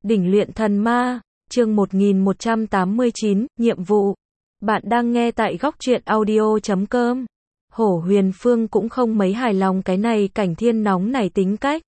Đỉnh luyện thần ma, chương 1189, nhiệm vụ. Bạn đang nghe tại góc truyện audio.com. Hổ Huyền Phương cũng không mấy hài lòng cái này Cảnh Thiên nóng này tính cách.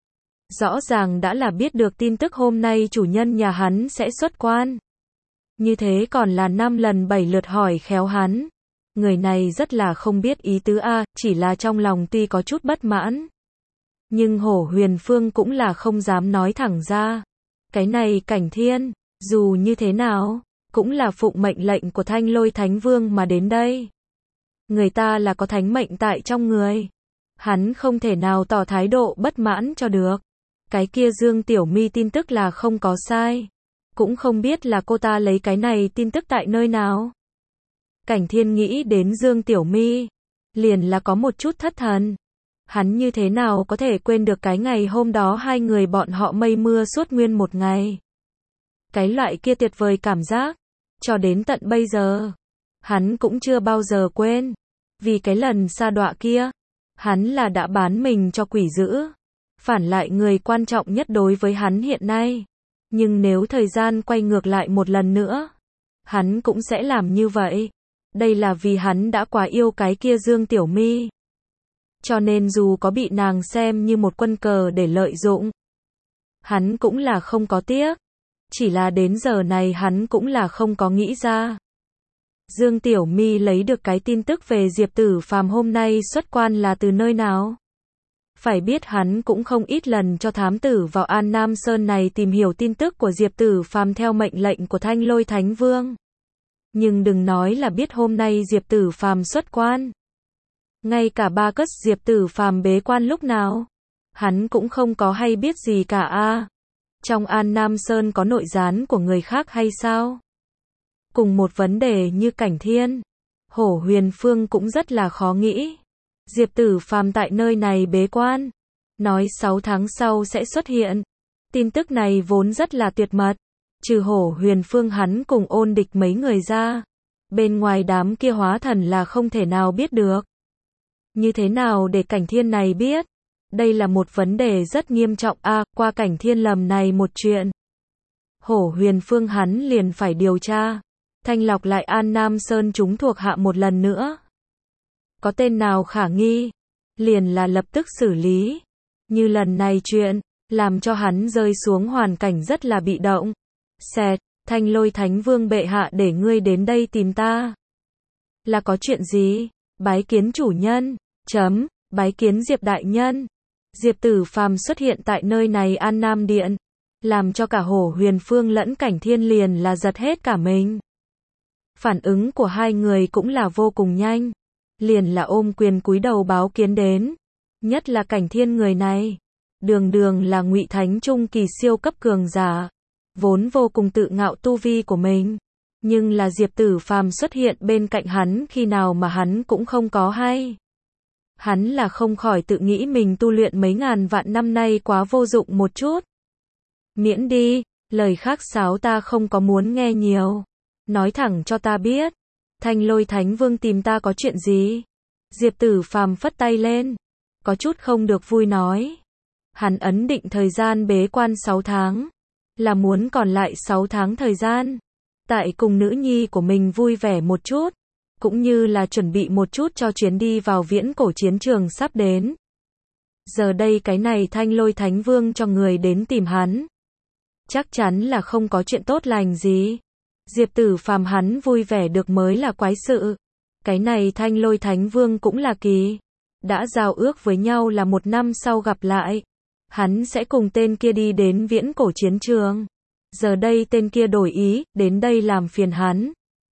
Rõ ràng đã là biết được tin tức hôm nay chủ nhân nhà hắn sẽ xuất quan. Như thế còn là 5 lần 7 lượt hỏi khéo hắn. Người này rất là không biết ý tứ a, chỉ là trong lòng tuy có chút bất mãn. Nhưng Hổ Huyền Phương cũng là không dám nói thẳng ra. Cái này Cảnh Thiên, dù như thế nào, cũng là phụng mệnh lệnh của Thanh Lôi Thánh Vương mà đến đây. Người ta là có thánh mệnh tại trong người. Hắn không thể nào tỏ thái độ bất mãn cho được. Cái kia Dương Tiểu My tin tức là không có sai. Cũng không biết là cô ta lấy cái này tin tức tại nơi nào. Cảnh Thiên nghĩ đến Dương Tiểu My, liền là có một chút thất thần. Hắn như thế nào có thể quên được cái ngày hôm đó hai người bọn họ mây mưa suốt nguyên một ngày. Cái loại kia tuyệt vời cảm giác, cho đến tận bây giờ, hắn cũng chưa bao giờ quên. Vì cái lần sa đọa kia, hắn là đã bán mình cho quỷ dữ. Phản lại người quan trọng nhất đối với hắn hiện nay. Nhưng nếu thời gian quay ngược lại một lần nữa, hắn cũng sẽ làm như vậy. Đây là vì hắn đã quá yêu cái kia Dương Tiểu My. Cho nên dù có bị nàng xem như một quân cờ để lợi dụng, hắn cũng là không có tiếc. Chỉ là đến giờ này hắn cũng là không có nghĩ ra. Dương Tiểu My lấy được cái tin tức về Diệp Tử Phàm hôm nay xuất quan là từ nơi nào? Phải biết hắn cũng không ít lần cho thám tử vào An Nam Sơn này tìm hiểu tin tức của Diệp Tử Phàm theo mệnh lệnh của Thanh Lôi Thánh Vương. Nhưng đừng nói là biết hôm nay Diệp Tử Phàm xuất quan. Ngay cả ba cất Diệp Tử Phàm bế quan lúc nào, hắn cũng không có hay biết gì cả a. Trong An Nam Sơn có nội gián của người khác hay sao? Cùng một vấn đề như Cảnh Thiên, Hổ Huyền Phương cũng rất là khó nghĩ. Diệp Tử Phàm tại nơi này bế quan, nói 6 tháng sau sẽ xuất hiện. Tin tức này vốn rất là tuyệt mật, trừ Hổ Huyền Phương hắn cùng Ôn Địch mấy người ra, bên ngoài đám kia hóa thần là không thể nào biết được. Như thế nào để Cảnh Thiên này biết? Đây là một vấn đề rất nghiêm trọng a. Qua Cảnh Thiên lầm này một chuyện, Hổ Huyền Phương hắn liền phải điều tra, thanh lọc lại An Nam Sơn chúng thuộc hạ một lần nữa. Có tên nào khả nghi, liền là lập tức xử lý. Như lần này chuyện, làm cho hắn rơi xuống hoàn cảnh rất là bị động. Xẹt, Thanh Lôi Thánh Vương bệ hạ để ngươi đến đây tìm ta. Là có chuyện gì? Bái kiến chủ nhân. Bái kiến Diệp đại nhân. Diệp Tử Phàm xuất hiện tại nơi này An Nam Điện, làm cho cả Hổ Huyền Phương lẫn Cảnh Thiên liền là giật hết cả mình. Phản ứng của hai người cũng là vô cùng nhanh, liền là ôm quyền cúi đầu báo kiến đến. Nhất là Cảnh Thiên người này, đường đường là Ngụy Thánh trung kỳ siêu cấp cường giả, vốn vô cùng tự ngạo tu vi của mình, nhưng là Diệp Tử Phàm xuất hiện bên cạnh hắn khi nào mà hắn cũng không có hay. Hắn là không khỏi tự nghĩ mình tu luyện mấy ngàn vạn năm nay quá vô dụng một chút. Miễn đi, lời khác sáo ta không có muốn nghe nhiều. Nói thẳng cho ta biết, Thanh Lôi Thánh Vương tìm ta có chuyện gì? Diệp Tử Phàm phất tay lên, có chút không được vui nói. Hắn ấn định thời gian bế quan 6 tháng, là muốn còn lại 6 tháng thời gian, tại cùng nữ nhi của mình vui vẻ một chút, cũng như là chuẩn bị một chút cho chuyến đi vào viễn cổ chiến trường sắp đến. Giờ đây cái này Thanh Lôi Thánh Vương cho người đến tìm hắn, chắc chắn là không có chuyện tốt lành gì. Diệp Tử Phàm hắn vui vẻ được mới là quái sự. Cái này Thanh Lôi Thánh Vương cũng là kỳ. Đã giao ước với nhau là 1 năm sau gặp lại, hắn sẽ cùng tên kia đi đến viễn cổ chiến trường. Giờ đây tên kia đổi ý, đến đây làm phiền hắn.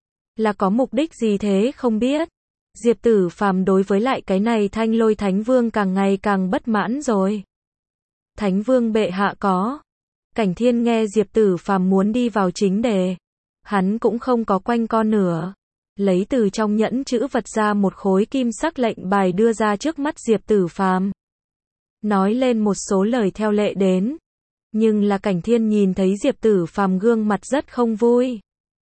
Là có mục đích gì thế không biết. Diệp Tử Phàm đối với lại cái này Thanh Lôi Thánh Vương càng ngày càng bất mãn rồi. Thánh Vương bệ hạ có. Cảnh Thiên nghe Diệp Tử Phàm muốn đi vào chính đề, hắn cũng không có quanh co nữa, lấy từ trong nhẫn chữ vật ra một khối kim sắc lệnh bài đưa ra trước mắt Diệp Tử Phàm, nói lên một số lời theo lệ đến. Nhưng là Cảnh Thiên nhìn thấy Diệp Tử Phàm gương mặt rất không vui,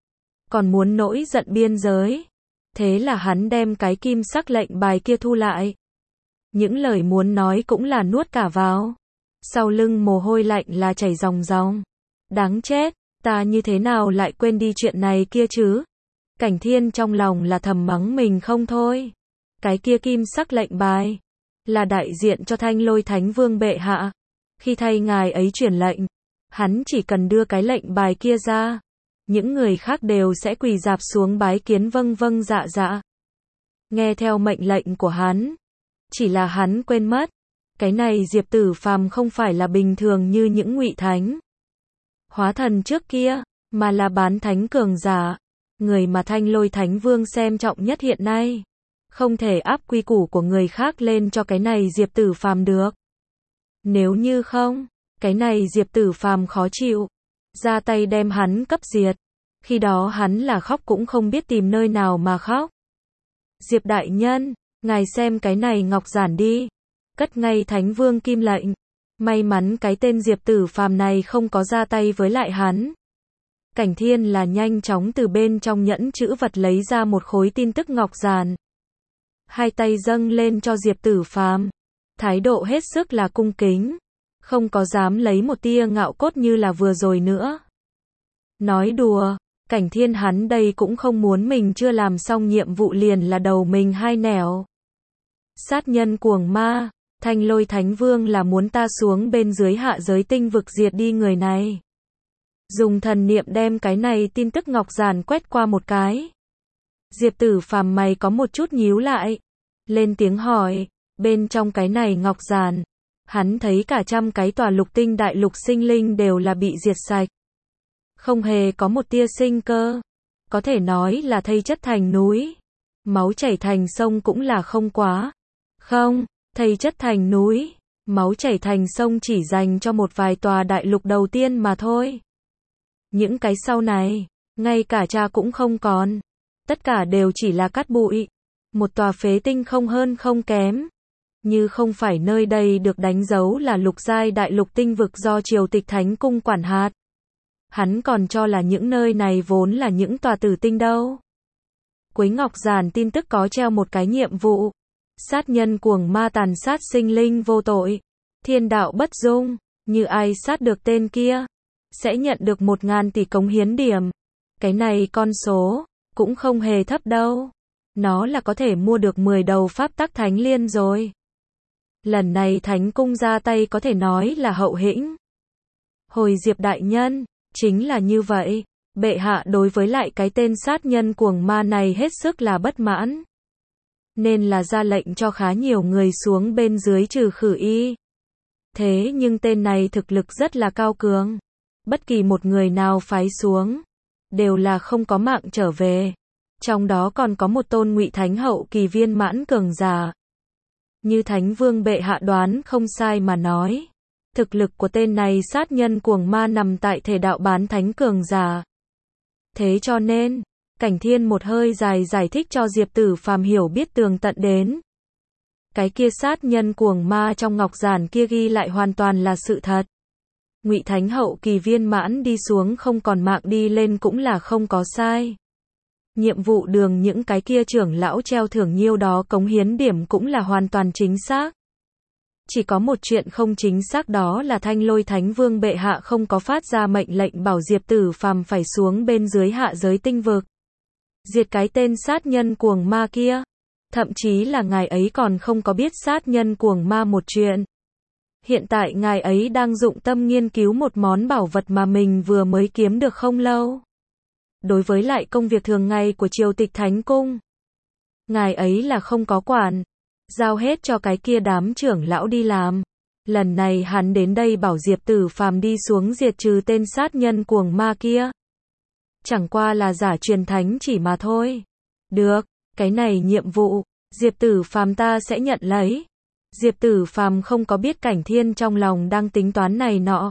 còn muốn nổi giận biên giới. Thế là hắn đem cái kim sắc lệnh bài kia thu lại. Những lời muốn nói cũng là nuốt cả vào. Sau lưng mồ hôi lạnh là chảy ròng ròng. Đáng chết, ta như thế nào lại quên đi chuyện này kia chứ? Cảnh Thiên trong lòng là thầm mắng mình không thôi. Cái kia kim sắc lệnh bài là đại diện cho Thanh Lôi Thánh Vương bệ hạ. Khi thay ngài ấy truyền lệnh, hắn chỉ cần đưa cái lệnh bài kia ra, những người khác đều sẽ quỳ rạp xuống bái kiến vâng vâng dạ dạ. Nghe theo mệnh lệnh của hắn. Chỉ là hắn quên mất, cái này Diệp Tử Phàm không phải là bình thường như những ngụy thánh hóa thần trước kia, mà là bán thánh cường giả, người mà Thanh Lôi Thánh Vương xem trọng nhất hiện nay. Không thể áp quy củ của người khác lên cho cái này Diệp Tử Phàm được. Nếu như không, cái này Diệp Tử Phàm khó chịu, ra tay đem hắn cấp diệt. Khi đó hắn là khóc cũng không biết tìm nơi nào mà khóc. Diệp đại nhân, ngài xem cái này ngọc giản đi. Cất ngay Thánh Vương kim lệnh. May mắn cái tên Diệp Tử Phàm này không có ra tay với lại hắn. Cảnh Thiên là nhanh chóng từ bên trong nhẫn chữ vật lấy ra một khối tin tức ngọc giản. Hai tay dâng lên cho Diệp Tử Phàm, thái độ hết sức là cung kính, không có dám lấy một tia ngạo cốt như là vừa rồi nữa. Nói đùa, Cảnh Thiên hắn đây cũng không muốn mình chưa làm xong nhiệm vụ liền là đầu mình hai nẻo. Sát nhân cuồng ma, Thanh Lôi Thánh Vương là muốn ta xuống bên dưới hạ giới tinh vực diệt đi người này. Dùng thần niệm đem cái này tin tức ngọc giản quét qua một cái. Diệp Tử Phàm mày có một chút nhíu lại, lên tiếng hỏi, bên trong cái này ngọc giản, hắn thấy cả trăm cái tòa lục tinh đại lục sinh linh đều là bị diệt sạch. Không hề có một tia sinh cơ, có thể nói là thây chất thành núi, máu chảy thành sông cũng là không quá. Không, thây chất thành núi, máu chảy thành sông chỉ dành cho một vài tòa đại lục đầu tiên mà thôi. Những cái sau này, ngay cả cha cũng không còn. Tất cả đều chỉ là cát bụi. Một tòa phế tinh không hơn không kém. Như không phải nơi đây được đánh dấu là lục giai đại lục tinh vực do Triều Tịch Thánh Cung quản hạt. Hắn còn cho là những nơi này vốn là những tòa tử tinh đâu. Cuối ngọc giản tin tức có treo một cái nhiệm vụ. Sát nhân cuồng ma tàn sát sinh linh vô tội. Thiên đạo bất dung. Như ai sát được tên kia, sẽ nhận được 1000 tỷ cống hiến điểm. Cái này con số cũng không hề thấp đâu. Nó là có thể mua được 10 đầu pháp tắc thánh liên rồi. Lần này Thánh Cung ra tay có thể nói là hậu hĩnh. Hồi Diệp đại nhân, chính là như vậy. Bệ hạ đối với lại cái tên sát nhân cuồng ma này hết sức là bất mãn. Nên là ra lệnh cho khá nhiều người xuống bên dưới trừ khử y. Thế nhưng tên này thực lực rất là cao cường. Bất kỳ một người nào phái xuống, đều là không có mạng trở về. Trong đó còn có một tôn ngụy thánh hậu kỳ viên mãn cường giả. Như Thánh Vương bệ hạ đoán không sai mà nói. Thực lực của tên này sát nhân cuồng ma nằm tại thể đạo bán thánh cường giả. Thế cho nên, Cảnh Thiên một hơi dài giải thích cho Diệp Tử Phàm hiểu biết tường tận đến. Cái kia sát nhân cuồng ma trong ngọc giản kia ghi lại hoàn toàn là sự thật. Ngụy Thánh hậu kỳ viên mãn đi xuống không còn mạng đi lên cũng là không có sai. Nhiệm vụ đường những cái kia trưởng lão treo thưởng nhiêu đó cống hiến điểm cũng là hoàn toàn chính xác. Chỉ có một chuyện không chính xác đó là Thanh Lôi Thánh Vương bệ hạ không có phát ra mệnh lệnh bảo Diệp Tử Phàm phải xuống bên dưới hạ giới tinh vực. Diệt cái tên sát nhân cuồng ma kia. Thậm chí là ngài ấy còn không có biết sát nhân cuồng ma một chuyện. Hiện tại ngài ấy đang dụng tâm nghiên cứu một món bảo vật mà mình vừa mới kiếm được không lâu. Đối với lại công việc thường ngày của Triều Tịch Thánh Cung, ngài ấy là không có quản, giao hết cho cái kia đám trưởng lão đi làm. Lần này hắn đến đây bảo Diệp Tử Phàm đi xuống diệt trừ tên sát nhân cuồng ma kia. Chẳng qua là giả truyền thánh chỉ mà thôi. Được, cái này nhiệm vụ, Diệp Tử Phàm ta sẽ nhận lấy. Diệp Tử Phàm không có biết Cảnh Thiên trong lòng đang tính toán này nọ.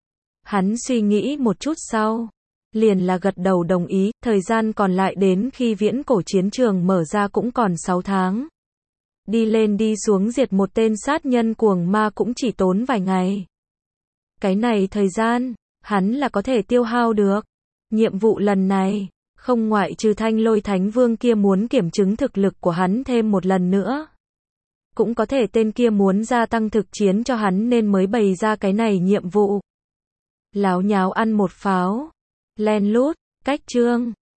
Hắn suy nghĩ một chút sau, liền là gật đầu đồng ý, thời gian còn lại đến khi viễn cổ chiến trường mở ra cũng còn 6 tháng. Đi lên đi xuống diệt một tên sát nhân cuồng ma cũng chỉ tốn vài ngày. Cái này thời gian, hắn là có thể tiêu hao được. Nhiệm vụ lần này, không ngoại trừ Thanh Lôi Thánh Vương kia muốn kiểm chứng thực lực của hắn thêm một lần nữa. Cũng có thể tên kia muốn gia tăng thực chiến cho hắn nên mới bày ra cái này nhiệm vụ. Láo nháo ăn một pháo. Len lút, cách chương.